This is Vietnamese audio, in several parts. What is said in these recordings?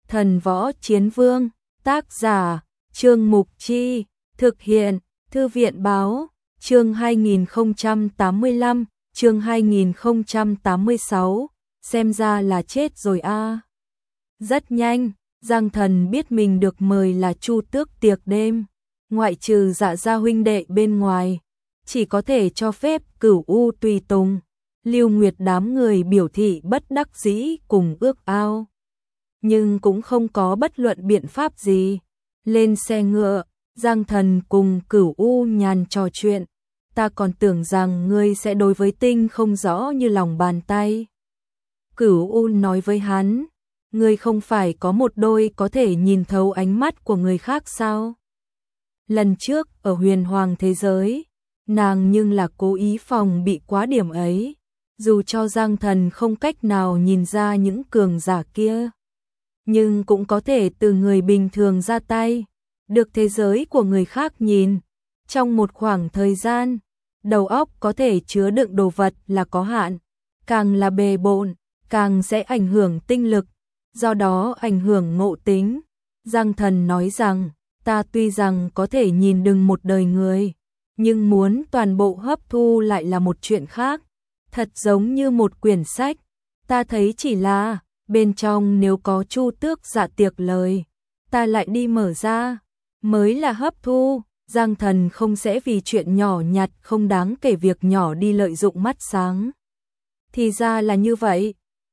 Thần Võ Chiến Vương, tác giả, Trương Mục Chi, thực hiện, Thư viện báo, chương 2085, chương 2086, xem ra là chết rồi a. Rất nhanh, Giang Thần biết mình được mời là Chu Tước tiệc đêm, ngoại trừ Dạ gia huynh đệ bên ngoài, chỉ có thể cho phép Cửu U tùy tùng. Lưu Nguyệt đám người biểu thị bất đắc dĩ cùng ước ao, nhưng cũng không có bất luận biện pháp gì. Lên xe ngựa, Giang Thần cùng Cửu U nhàn trò chuyện, ta còn tưởng rằng ngươi sẽ đối với Tinh không rõ như lòng bàn tay. Cửu U nói với hắn, ngươi không phải có một đôi có thể nhìn thấu ánh mắt của người khác sao? Lần trước ở Huyền Hoàng thế giới, nàng nhưng là cố ý phòng bị quá điểm ấy, dù cho Giang Thần không cách nào nhìn ra những cường giả kia, nhưng cũng có thể từ người bình thường ra tay, được thế giới của người khác nhìn. Trong một khoảng thời gian, đầu óc có thể chứa đựng đồ vật là có hạn, càng là bề bộn, càng sẽ ảnh hưởng tinh lực, do đó ảnh hưởng ngộ tính. Giang Thần nói rằng, ta tuy rằng có thể nhìn đừng một đời người, nhưng muốn toàn bộ hấp thu lại là một chuyện khác. Thật giống như một quyển sách, ta thấy chỉ là bên trong nếu có Chu Tước dạ tiệc lời, ta lại đi mở ra, mới là hấp thu. Giang Thần không sẽ vì chuyện nhỏ nhặt không đáng kể việc nhỏ đi lợi dụng mắt sáng. Thì ra là như vậy.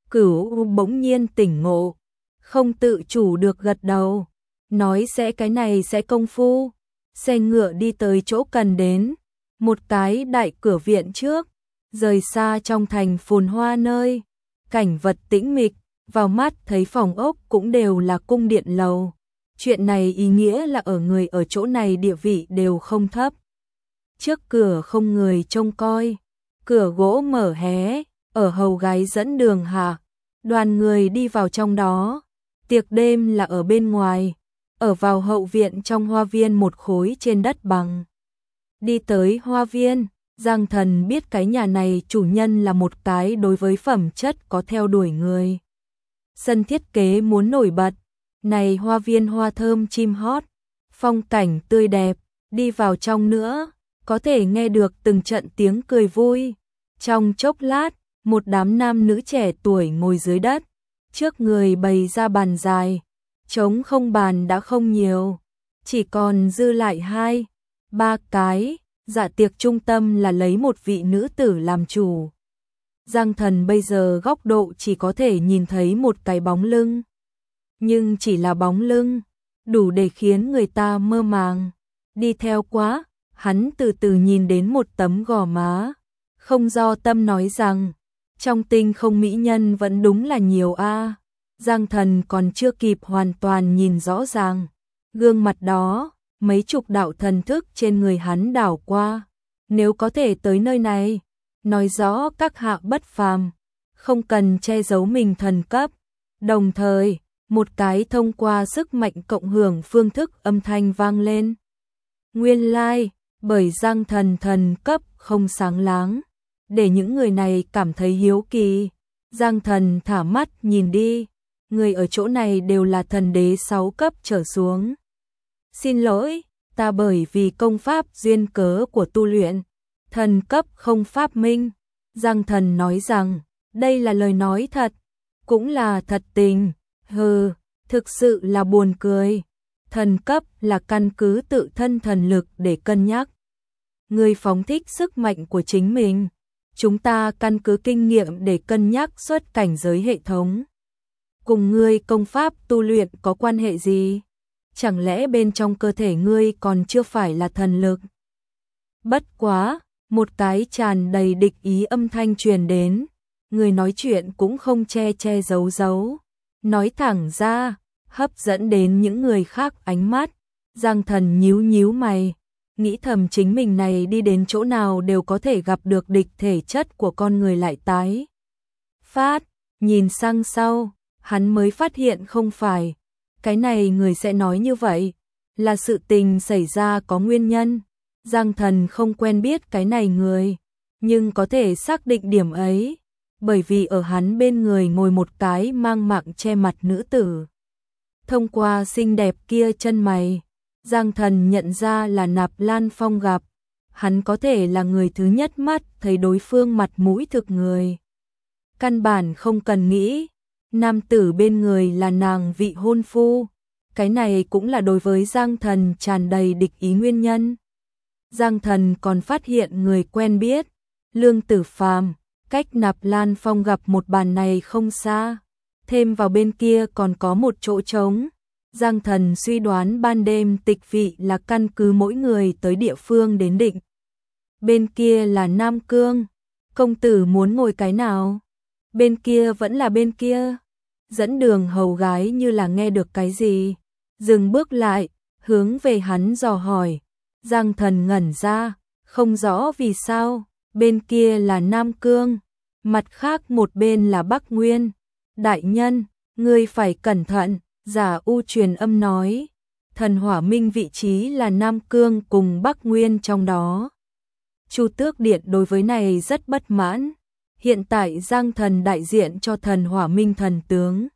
Cửu bỗng nhiên tỉnh ngộ, không tự chủ được gật đầu, nói sẽ cái này sẽ công phu. Xe ngựa đi tới chỗ cần đến, một cái đại cửa viện trước, rời xa trong thành phồn hoa nơi, cảnh vật tĩnh mịch, vào mắt thấy phòng ốc cũng đều là cung điện lầu. Chuyện này ý nghĩa là ở người ở chỗ này địa vị đều không thấp. Trước cửa không người trông coi, cửa gỗ mở hé, ở hầu gái dẫn đường hạ, đoàn người đi vào trong đó. Tiệc đêm là ở bên ngoài, ở vào hậu viện trong hoa viên một khối trên đất bằng. Đi tới hoa viên, Giang Thần biết cái nhà này chủ nhân là một cái đối với phẩm chất có theo đuổi người. Sân thiết kế muốn nổi bật, này hoa viên hoa thơm chim hót, phong cảnh tươi đẹp, đi vào trong nữa, có thể nghe được từng trận tiếng cười vui. Trong chốc lát, một đám nam nữ trẻ tuổi ngồi dưới đất, trước người bày ra bàn dài, trống không bàn đã không nhiều, chỉ còn dư lại 2-3 cái. Dạ tiệc trung tâm là lấy một vị nữ tử làm chủ. Giang Thần bây giờ góc độ chỉ có thể nhìn thấy một cái bóng lưng, nhưng chỉ là bóng lưng, đủ để khiến người ta mơ màng. Đi theo quá, hắn từ từ nhìn đến một tấm gò má, không do tâm nói rằng, trong tinh không mỹ nhân vẫn đúng là nhiều a. Giang Thần còn chưa kịp hoàn toàn nhìn rõ ràng gương mặt đó, mấy chục đạo thần thức trên người hắn đảo qua. Nếu có thể tới nơi này, nói rõ các hạ bất phàm, không cần che giấu mình thần cấp. Đồng thời, một cái thông qua sức mạnh cộng hưởng phương thức âm thanh vang lên. Nguyên lai, bởi Giang Thần thần cấp không sáng láng, để những người này cảm thấy hiếu kỳ. Giang Thần thả mắt nhìn đi, người ở chỗ này đều là thần đế 6 cấp trở xuống. Xin lỗi, ta bởi vì công pháp duyên cớ của tu luyện, thần cấp không pháp minh. Giang Thần nói rằng, đây là lời nói thật, cũng là thật tình. Hừ, thực sự là buồn cười. Thần cấp là căn cứ tự thân thần lực để cân nhắc. Người phóng thích sức mạnh của chính mình, chúng ta căn cứ kinh nghiệm để cân nhắc xuất cảnh giới hệ thống. Cùng ngươi công pháp tu luyện có quan hệ gì? Chẳng lẽ bên trong cơ thể ngươi còn chưa phải là thần lực? Bất quá, một cái tràn đầy địch ý âm thanh truyền đến, người nói chuyện cũng không che che giấu giấu, nói thẳng ra, hấp dẫn đến những người khác ánh mắt. Giang Thần nhíu nhíu mày, nghĩ thầm chính mình này đi đến chỗ nào đều có thể gặp được địch thể chất của con người lại tái phát. Nhìn sang sau, hắn mới phát hiện không phải. Cái này người sẽ nói như vậy, là sự tình xảy ra có nguyên nhân. Giang Thần không quen biết cái này người, nhưng có thể xác định điểm ấy, bởi vì ở hắn bên người ngồi một cái mang mạng che mặt nữ tử. Thông qua xinh đẹp kia chân mày, Giang Thần nhận ra là Nạp Lan Phong gặp. Hắn có thể là người thứ nhất mắt thấy đối phương mặt mũi thực người. Căn bản không cần nghĩ, nam tử bên người là nàng vị hôn phu. Cái này cũng là đối với Giang Thần tràn đầy địch ý nguyên nhân. Giang Thần còn phát hiện người quen biết, Lương Tử Phàm, cách Nạp Lan Phong gặp một bàn này không xa. Thêm vào bên kia còn có một chỗ trống. Giang Thần suy đoán ban đêm tịch vị là căn cứ mỗi người tới địa phương đến định. Bên kia là Nam Cương, công tử muốn ngồi cái nào? Bên kia vẫn là bên kia. Dẫn đường hầu gái như là nghe được cái gì, dừng bước lại, hướng về hắn dò hỏi. Giang Thần ngẩn ra, không rõ vì sao, bên kia là Nam Cương, mặt khác một bên là Bắc Nguyên. Đại nhân, ngươi phải cẩn thận, Giả U truyền âm nói, Thần Hỏa Minh vị trí là Nam Cương cùng Bắc Nguyên trong đó. Chu Tước Điện đối với này rất bất mãn, hiện tại Giang Thần đại diện cho Thần Hỏa Minh thần tướng.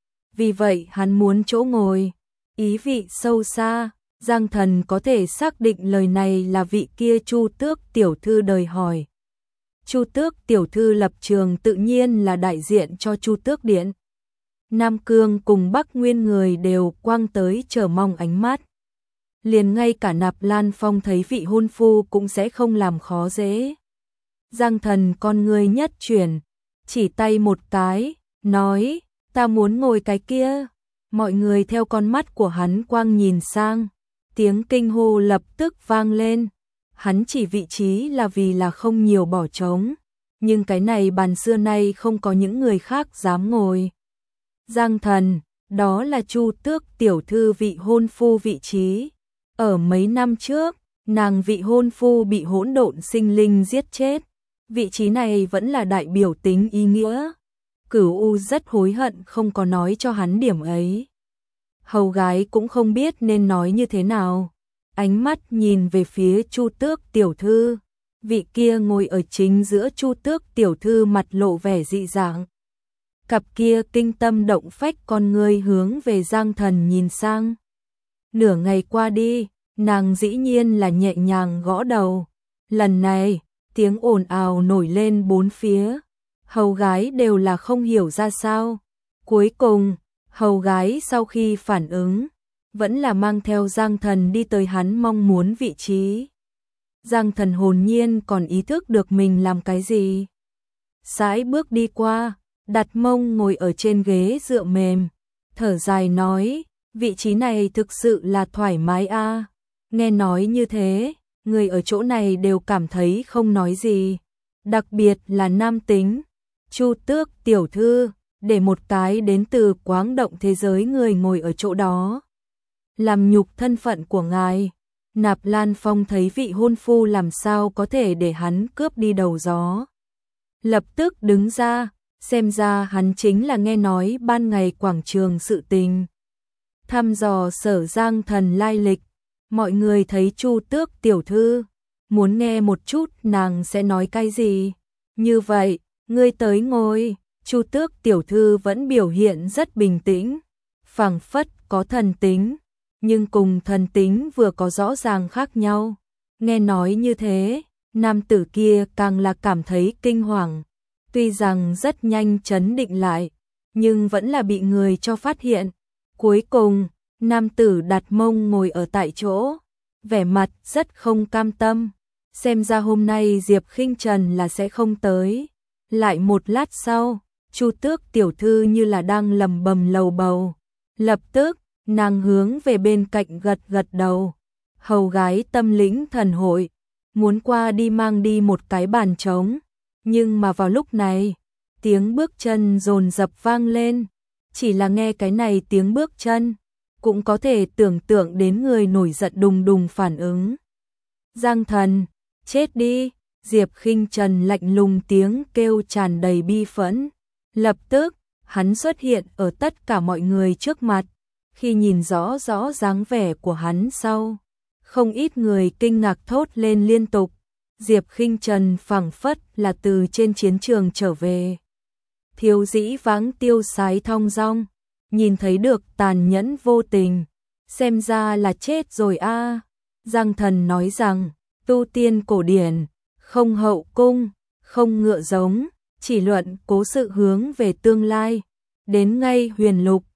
Vì vậy hắn muốn chỗ ngồi, ý vị sâu xa, Giang Thần có thể xác định lời này là vị kia Chu Tước tiểu thư đời hỏi. Chu Tước tiểu thư lập trường tự nhiên là đại diện cho Chu Tước Điện. Nam Cương cùng Bắc Nguyên người đều quang tới chờ mong ánh mắt. Liền ngay cả Nạp Lan Phong thấy vị hôn phu cũng sẽ không làm khó dễ. Giang Thần con người nhất chuyển, chỉ tay một cái, nói, ta muốn ngồi cái kia. Mọi người theo con mắt của hắn quang nhìn sang, tiếng kinh hô lập tức vang lên. Hắn chỉ vị trí là vì là không nhiều bỏ trống, nhưng cái này bàn xưa nay không có những người khác dám ngồi. Giang Thần, đó là Chu Tước tiểu thư vị hôn phu vị trí. Ở mấy năm trước, nàng vị hôn phu bị hỗn độn sinh linh giết chết. Vị trí này vẫn là đại biểu tính ý nghĩa. Cửu U rất hối hận không có nói cho hắn điểm ấy. Hầu gái cũng không biết nên nói như thế nào. Ánh mắt nhìn về phía Chu Tước tiểu thư. Vị kia ngồi ở chính giữa Chu Tước tiểu thư mặt lộ vẻ dị dạng. Cặp kia kinh tâm động phách con ngươi hướng về Giang Thần nhìn sang. Nửa ngày qua đi, nàng dĩ nhiên là nhẹ nhàng gõ đầu. Lần này, tiếng ồn ào nổi lên bốn phía. Hầu gái đều là không hiểu ra sao. Cuối cùng, hầu gái sau khi phản ứng, vẫn là mang theo Giang Thần đi tới hắn mong muốn vị trí. Giang Thần hồn nhiên còn ý thức được mình làm cái gì. Sải bước đi qua, đặt mông ngồi ở trên ghế dựa mềm, thở dài nói, vị trí này thực sự là thoải mái a. Nghe nói như thế, người ở chỗ này đều cảm thấy không nói gì, đặc biệt là nam tính. Chu Tước tiểu thư, để một cái đến từ Quáng Động thế giới người ngồi ở chỗ đó, làm nhục thân phận của ngài. Nạp Lan Phong thấy vị hôn phu làm sao có thể để hắn cướp đi đầu gió. Lập tức đứng ra, xem ra hắn chính là nghe nói ban ngày quảng trường sự tình. Thăm dò Sở Giang Thần lai lịch, mọi người thấy Chu Tước tiểu thư, muốn nghe một chút nàng sẽ nói cái gì. Như vậy, ngươi tới ngồi. Chu Tước tiểu thư vẫn biểu hiện rất bình tĩnh, phảng phất có thần tính, nhưng cùng thần tính vừa có rõ ràng khác nhau. Nghe nói như thế, nam tử kia càng là cảm thấy kinh hoàng. Tuy rằng rất nhanh trấn định lại, nhưng vẫn là bị người cho phát hiện. Cuối cùng, nam tử đặt mông ngồi ở tại chỗ, vẻ mặt rất không cam tâm. Xem ra hôm nay Diệp Khinh Trần là sẽ không tới. Lại một lát sau, Chu Tước tiểu thư như là đang lầm bầm lầu bầu. Lập tức, nàng hướng về bên cạnh gật gật đầu. Hầu gái tâm lĩnh thần hội, muốn qua đi mang đi một cái bàn trống. Nhưng mà vào lúc này, tiếng bước chân dồn dập vang lên. Chỉ là nghe cái này tiếng bước chân, cũng có thể tưởng tượng đến người nổi giận đùng đùng phản ứng. Giang Thần, chết đi! Diệp Khinh Trần lạnh lùng tiếng kêu tràn đầy bi phẫn. Lập tức, hắn xuất hiện ở tất cả mọi người trước mặt. Khi nhìn rõ dáng vẻ của hắn sau, không ít người kinh ngạc thốt lên liên tục. Diệp Khinh Trần phảng phất là từ trên chiến trường trở về. Thiếu dĩ vãng tiêu sái thong dong, nhìn thấy được tàn nhẫn vô tình, xem ra là chết rồi a. Giang Thần nói rằng, tu tiên cổ điển, không hậu cung, không ngựa giống, chỉ luận cố sự hướng về tương lai, đến ngay huyền lục,